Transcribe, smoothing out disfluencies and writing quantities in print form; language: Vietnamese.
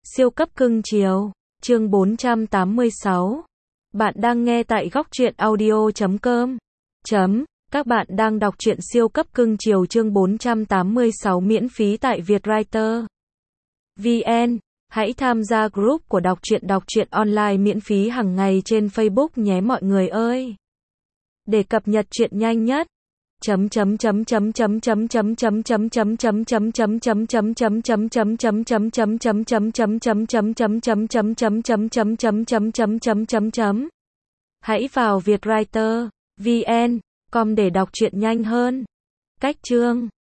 Siêu cấp cưng chiều, chương 486. Bạn đang nghe tại góc truyện audio.com. Các bạn đang đọc truyện siêu cấp cưng chiều chương 486 miễn phí tại Vietwriter VN. Hãy tham gia group của đọc truyện online miễn phí hàng ngày trên Facebook nhé mọi người ơi. Để cập nhật truyện nhanh nhất. Hãy vào Vietwriter VN.com để đọc truyện nhanh hơn. Cách chương